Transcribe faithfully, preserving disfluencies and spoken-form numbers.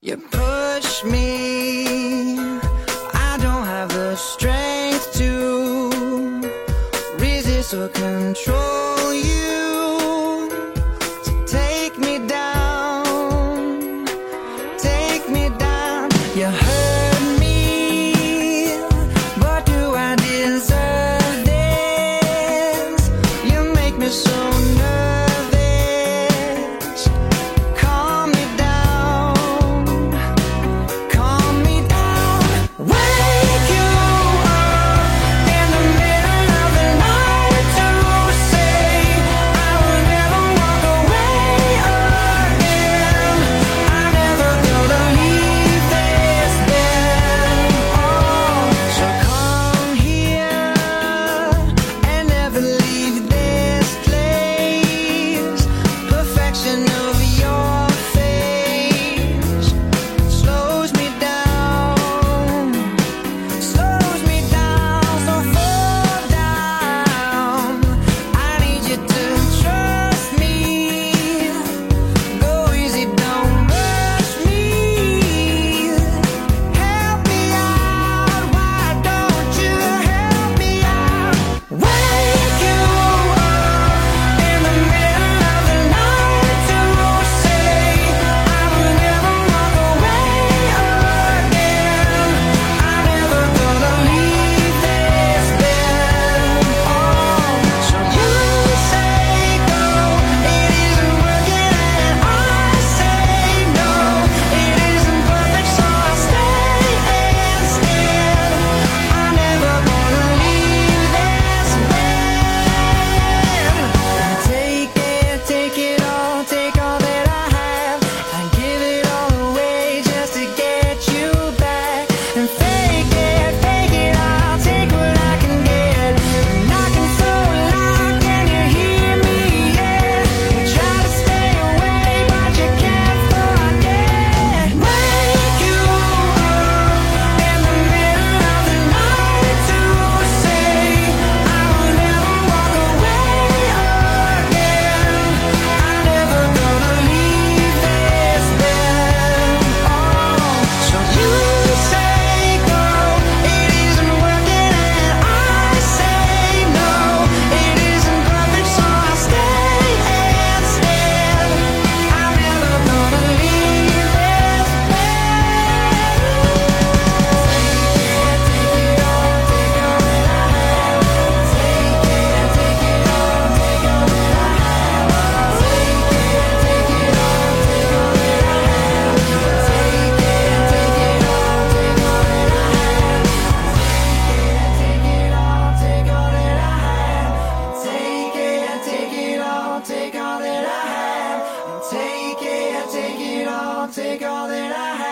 You push me, I don't have the strength to resist or control you. So take me down, take me down. You hurt me, but do I deserve this? You make me so nervous. Take all that I have, take it, take it all, take all that I have.